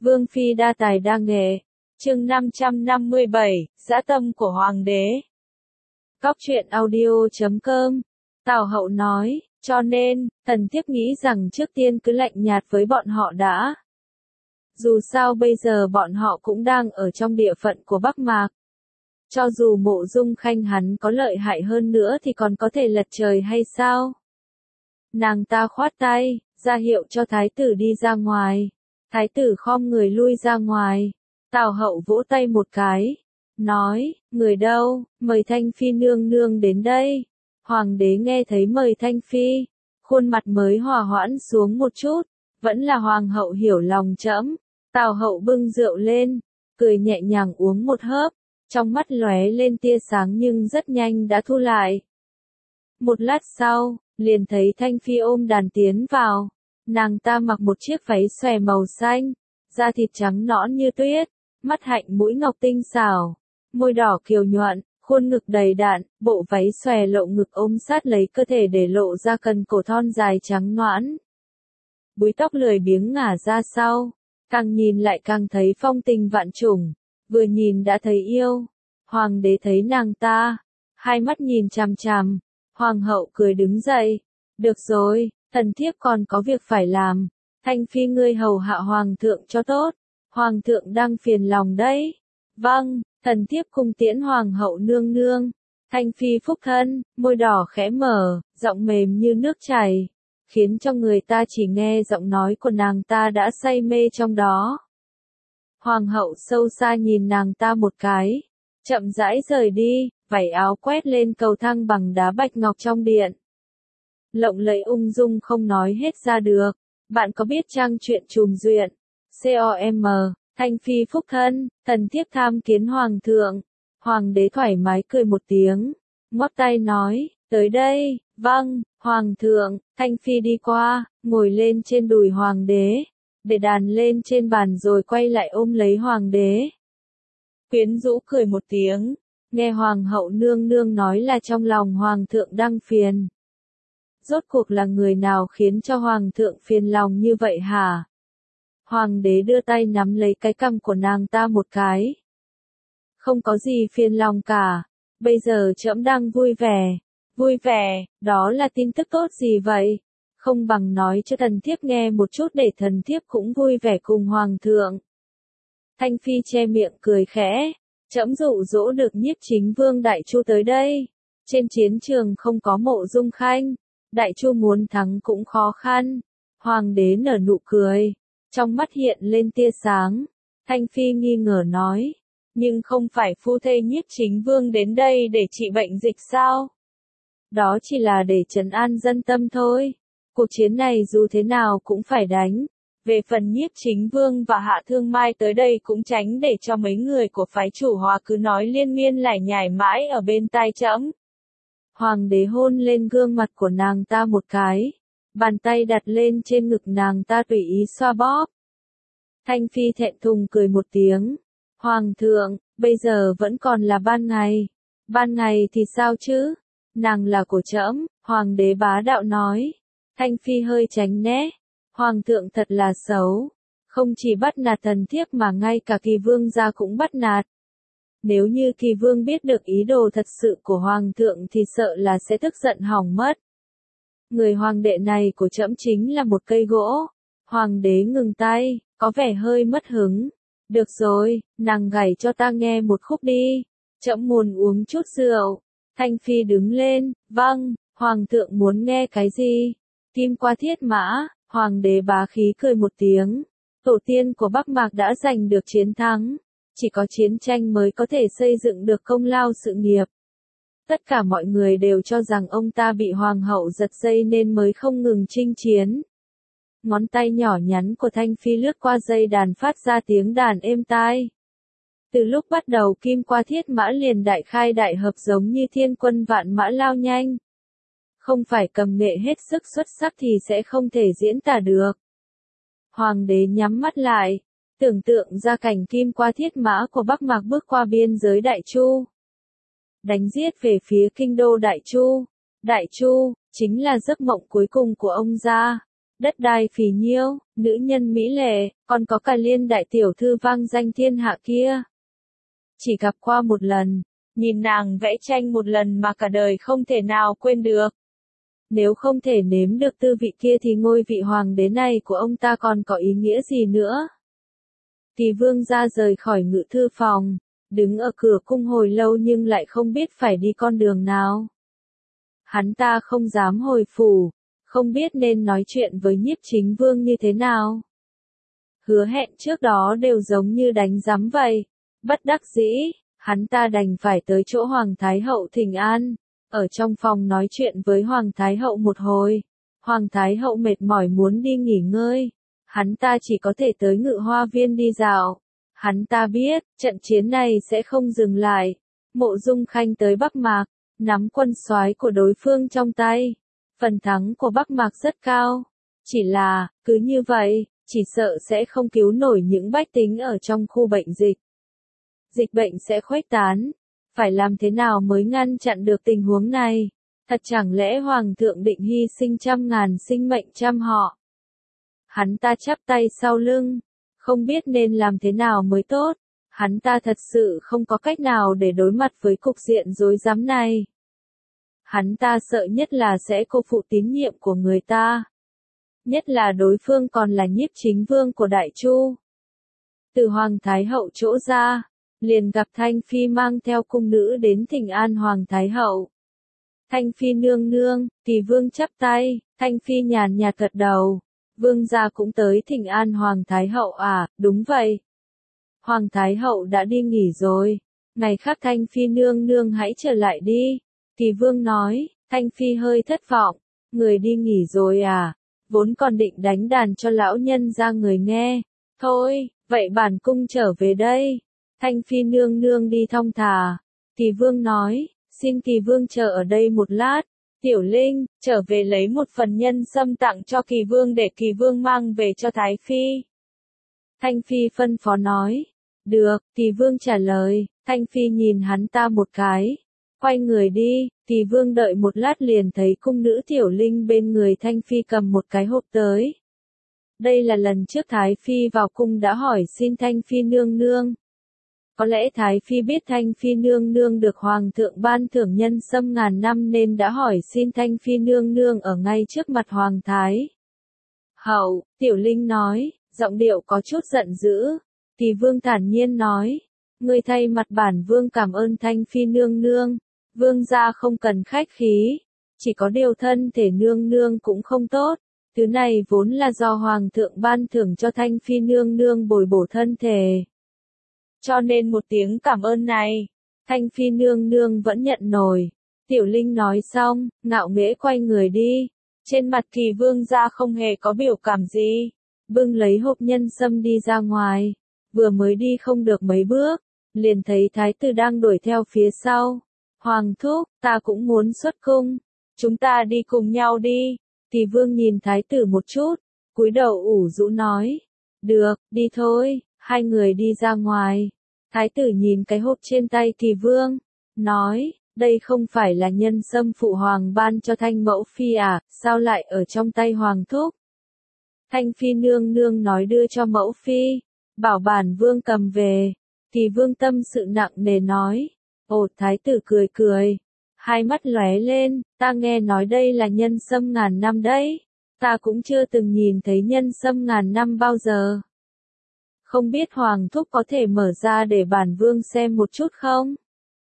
Vương phi đa tài đa nghệ. Chương 557, dã tâm của hoàng đế. Cóc truyện audio.com. Tào Hậu nói, cho nên, thần thiếp nghĩ rằng trước tiên cứ lạnh nhạt với bọn họ đã. Dù sao bây giờ bọn họ cũng đang ở trong địa phận của Bắc Mạc. Cho dù Mộ Dung Khanh hắn có lợi hại hơn nữa thì còn có thể lật trời hay sao? Nàng ta khoát tay, ra hiệu cho thái tử đi ra ngoài. Thái tử khom người lui ra ngoài. Tào Hậu vỗ tay một cái, nói, người đâu, mời Thanh Phi nương nương đến đây. Hoàng đế nghe thấy mời Thanh Phi, khuôn mặt mới hòa hoãn xuống một chút, vẫn là hoàng hậu hiểu lòng trẫm. Tào Hậu bưng rượu lên, cười nhẹ nhàng uống một hớp, trong mắt lóe lên tia sáng nhưng rất nhanh đã thu lại. Một lát sau, liền thấy Thanh Phi ôm đàn tiến vào, nàng ta mặc một chiếc váy xòe màu xanh, da thịt trắng nõn như tuyết, mắt hạnh mũi ngọc tinh xảo, môi đỏ kiều nhuận, khuôn ngực đầy đặn, bộ váy xòe lộ ngực ôm sát lấy cơ thể để lộ ra cần cổ thon dài trắng nõn. Búi tóc lười biếng ngả ra sau, càng nhìn lại càng thấy phong tình vạn trùng, vừa nhìn đã thấy yêu. Hoàng đế thấy nàng ta, hai mắt nhìn chằm chằm, hoàng hậu cười đứng dậy, được rồi, thần thiếp còn có việc phải làm, Thanh Phi ngươi hầu hạ hoàng thượng cho tốt, hoàng thượng đang phiền lòng đấy. Vâng, thần thiếp cung tiễn hoàng hậu nương nương. Thanh Phi phúc thân, môi đỏ khẽ mở, giọng mềm như nước chảy, khiến cho người ta chỉ nghe giọng nói của nàng ta đã say mê trong đó. Hoàng hậu sâu xa nhìn nàng ta một cái, chậm rãi rời đi, vảy áo quét lên cầu thang bằng đá bạch ngọc trong điện. Lộng lẫy ung dung không nói hết ra được. Bạn có biết trang truyện Trùm Duyện, com, Thanh Phi phúc thân, thần thiếp tham kiến hoàng thượng. Hoàng đế thoải mái cười một tiếng, ngoắc tay nói, tới đây. Vâng, hoàng thượng. Thanh Phi đi qua, ngồi lên trên đùi hoàng đế, để đàn lên trên bàn rồi quay lại ôm lấy hoàng đế. Quyến rũ cười một tiếng, nghe hoàng hậu nương nương nói là trong lòng hoàng thượng đang phiền. Rốt cuộc là người nào khiến cho hoàng thượng phiền lòng như vậy hả? Hoàng đế đưa tay nắm lấy cái cằm của nàng ta một cái. Không có gì phiền lòng cả, bây giờ trẫm đang vui vẻ. Vui vẻ, đó là tin tức tốt gì vậy? Không bằng nói cho thần thiếp nghe một chút để thần thiếp cũng vui vẻ cùng hoàng thượng. Thanh Phi che miệng cười khẽ, trẫm dụ dỗ được Nhiếp Chính Vương Đại Chu tới đây. Trên chiến trường không có Mộ Dung Khanh, Đại Chu muốn thắng cũng khó khăn. Hoàng đế nở nụ cười, trong mắt hiện lên tia sáng. Thanh Phi nghi ngờ nói, nhưng không phải phu thê Nhiếp Chính Vương đến đây để trị bệnh dịch sao? Đó chỉ là để trấn an dân tâm thôi. Cuộc chiến này dù thế nào cũng phải đánh. Về phần Nhiếp Chính Vương và Hạ Thương Mai tới đây cũng tránh để cho mấy người của phái chủ Hòa cứ nói liên miên lải nhải mãi ở bên tai trẫm. Hoàng đế hôn lên gương mặt của nàng ta một cái, bàn tay đặt lên trên ngực nàng ta tùy ý xoa bóp. Thanh Phi thẹn thùng cười một tiếng. Hoàng thượng, bây giờ vẫn còn là ban ngày. Ban ngày thì sao chứ? Nàng là của trẫm, hoàng đế bá đạo nói. Thanh Phi hơi tránh né. Hoàng thượng thật là xấu. Không chỉ bắt nạt thần thiếp mà ngay cả Kỳ Vương gia cũng bắt nạt. Nếu như Kỳ Vương biết được ý đồ thật sự của hoàng thượng thì sợ là sẽ tức giận hỏng mất. Người hoàng đệ này của trẫm chính là một cây gỗ. Hoàng đế ngừng tay, có vẻ hơi mất hứng. Được rồi, nàng gảy cho ta nghe một khúc đi. Trẫm muốn uống chút rượu. Thanh Phi đứng lên, vâng, hoàng thượng muốn nghe cái gì? Kim qua thiết mã. Hoàng đế bá khí cười một tiếng. Tổ tiên của Bắc Mạc đã giành được chiến thắng. Chỉ có chiến tranh mới có thể xây dựng được công lao sự nghiệp. Tất cả mọi người đều cho rằng ông ta bị hoàng hậu giật dây nên mới không ngừng chinh chiến. Ngón tay nhỏ nhắn của Thanh Phi lướt qua dây đàn phát ra tiếng đàn êm tai. Từ lúc bắt đầu kim qua thiết mã liền đại khai đại hợp giống như thiên quân vạn mã lao nhanh. Không phải cầm nghệ hết sức xuất sắc thì sẽ không thể diễn tả được. Hoàng đế nhắm mắt lại, tưởng tượng ra cảnh kim qua thiết mã của Bắc Mạc bước qua biên giới Đại Chu. Đánh giết về phía kinh đô Đại Chu. Đại Chu, chính là giấc mộng cuối cùng của ông gia. đất đai phì nhiêu, nữ nhân mỹ lệ, còn có cả Liên đại tiểu thư vang danh thiên hạ kia. Chỉ gặp qua một lần, nhìn nàng vẽ tranh một lần mà cả đời không thể nào quên được. Nếu không thể nếm được tư vị kia thì ngôi vị hoàng đế này của ông ta còn có ý nghĩa gì nữa? Thì vương gia rời khỏi ngự thư phòng, đứng ở cửa cung hồi lâu nhưng lại không biết phải đi con đường nào. Hắn ta không dám hồi phủ, không biết nên nói chuyện với Nhiếp Chính Vương như thế nào. Hứa hẹn trước đó đều giống như đánh giám vậy. Bất đắc dĩ, hắn ta đành phải tới chỗ Hoàng Thái Hậu thỉnh an, ở trong phòng nói chuyện với Hoàng Thái Hậu một hồi. Hoàng Thái Hậu mệt mỏi muốn đi nghỉ ngơi, hắn ta chỉ có thể tới Ngự Hoa Viên đi dạo. Hắn ta biết, trận chiến này sẽ không dừng lại. Mộ Dung Khanh tới Bắc Mạc, nắm quân soái của đối phương trong tay. Phần thắng của Bắc Mạc rất cao. Chỉ là, cứ như vậy, chỉ sợ sẽ không cứu nổi những bách tính ở trong khu bệnh dịch. Dịch bệnh sẽ khuếch tán. Phải làm thế nào mới ngăn chặn được tình huống này? Thật chẳng lẽ Hoàng thượng định hy sinh trăm ngàn sinh mệnh trăm họ? Hắn ta chắp tay sau lưng, không biết nên làm thế nào mới tốt. Hắn ta thật sự không có cách nào để đối mặt với cục diện rối rắm này. Hắn ta sợ nhất là sẽ cô phụ tín nhiệm của người ta. Nhất là đối phương còn là Nhiếp Chính Vương của Đại Chu. Từ Hoàng Thái Hậu chỗ ra, liền gặp Thanh Phi mang theo cung nữ đến thỉnh an Hoàng Thái Hậu. Thanh Phi nương nương, Tỷ Vương chắp tay, Thanh Phi nhàn nhạt gật đầu. Vương gia cũng tới thỉnh an Hoàng Thái Hậu à? Đúng vậy. Hoàng Thái Hậu đã đi nghỉ rồi. Ngày khác Thanh Phi nương nương hãy trở lại đi. Tỷ Vương nói. Thanh Phi hơi thất vọng. Người đi nghỉ rồi à? Vốn còn định đánh đàn cho lão nhân ra người nghe. Thôi, vậy bản cung trở về đây. Thanh Phi nương nương đi thong thả. Tỷ Vương nói. Xin Kỳ Vương chờ ở đây một lát. Tiểu Linh, trở về lấy một phần nhân sâm tặng cho Kỳ Vương để Kỳ Vương mang về cho Thái Phi. Thanh Phi phân phó nói. Được, Kỳ Vương trả lời. Thanh Phi nhìn hắn ta một cái. Quay người đi, Kỳ Vương đợi một lát liền thấy cung nữ Tiểu Linh bên người Thanh Phi cầm một cái hộp tới. Đây là lần trước Thái Phi vào cung đã hỏi xin Thanh Phi nương nương. Có lẽ Thái Phi biết Thanh Phi nương nương được Hoàng thượng ban thưởng nhân sâm ngàn năm nên đã hỏi xin Thanh Phi nương nương ở ngay trước mặt Hoàng Thái Hậu. Tiểu Linh nói, giọng điệu có chút giận dữ. Thì Vương thản nhiên nói, người thay mặt bản Vương cảm ơn Thanh Phi nương nương. Vương gia không cần khách khí, chỉ có điều thân thể nương nương cũng không tốt. Thứ này vốn là do Hoàng thượng ban thưởng cho Thanh Phi nương nương bồi bổ thân thể. Cho nên một tiếng cảm ơn này, Thanh Phi nương nương vẫn nhận nổi. Tiểu Linh nói xong, ngạo nghễ quay người đi. Trên mặt Kỳ Vương gia không hề có biểu cảm gì. Bưng lấy hộp nhân sâm đi ra ngoài. Vừa mới đi không được mấy bước, liền thấy thái tử đang đuổi theo phía sau. Hoàng thúc, ta cũng muốn xuất cung. Chúng ta đi cùng nhau đi. Kỳ Vương nhìn thái tử một chút, cúi đầu ủ rũ nói. Được, đi thôi. Hai người đi ra ngoài. Thái tử nhìn cái hộp trên tay Kỳ Vương, nói, đây không phải là nhân sâm phụ hoàng ban cho Thanh mẫu phi à, sao lại ở trong tay hoàng thúc? Thanh Phi nương nương nói đưa cho mẫu phi, bảo bản Vương cầm về. Kỳ Vương tâm sự nặng nề nói. Ồ, thái tử cười cười, hai mắt lóe lên, ta nghe nói đây là nhân sâm ngàn năm đấy. Ta cũng chưa từng nhìn thấy nhân sâm ngàn năm bao giờ. Không biết Hoàng thúc có thể mở ra để bản Vương xem một chút không?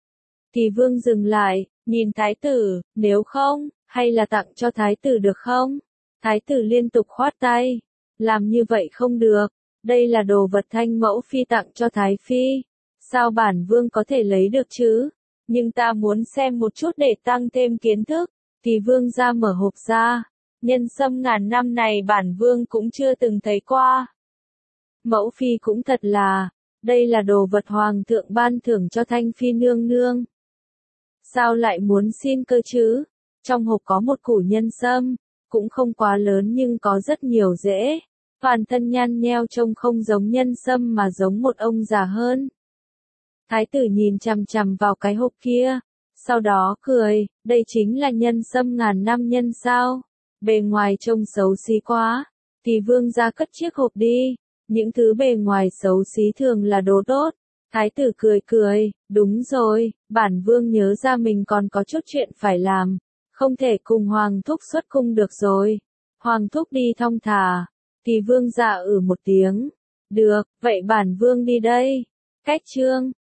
Kỳ Vương dừng lại, nhìn thái tử, nếu không, hay là tặng cho thái tử được không? Thái tử liên tục khoát tay. Làm như vậy không được, đây là đồ vật Thanh mẫu phi tặng cho Thái Phi. Sao bản Vương có thể lấy được chứ? Nhưng ta muốn xem một chút để tăng thêm kiến thức. Kỳ Vương ra mở hộp ra. Nhân sâm ngàn năm này bản Vương cũng chưa từng thấy qua. Mẫu phi cũng thật là, đây là đồ vật hoàng thượng ban thưởng cho Thanh Phi nương nương. Sao lại muốn xin cơ chứ? Trong hộp có một củ nhân sâm, cũng không quá lớn nhưng có rất nhiều rễ. Toàn thân nhăn nheo trông không giống nhân sâm mà giống một ông già hơn. Thái tử nhìn chằm chằm vào cái hộp kia, sau đó cười, đây chính là nhân sâm ngàn năm nhân sao? Bề ngoài trông xấu xí quá. Thì vương gia cất chiếc hộp đi. Những thứ bề ngoài xấu xí thường là đồ tốt. Thái tử cười cười, đúng rồi, bản vương nhớ ra mình còn có chút chuyện phải làm. Không thể cùng Hoàng thúc xuất cung được rồi. Hoàng thúc đi thong thả. Thì vương gia một tiếng. Được, vậy bản vương đi đây. Cách chương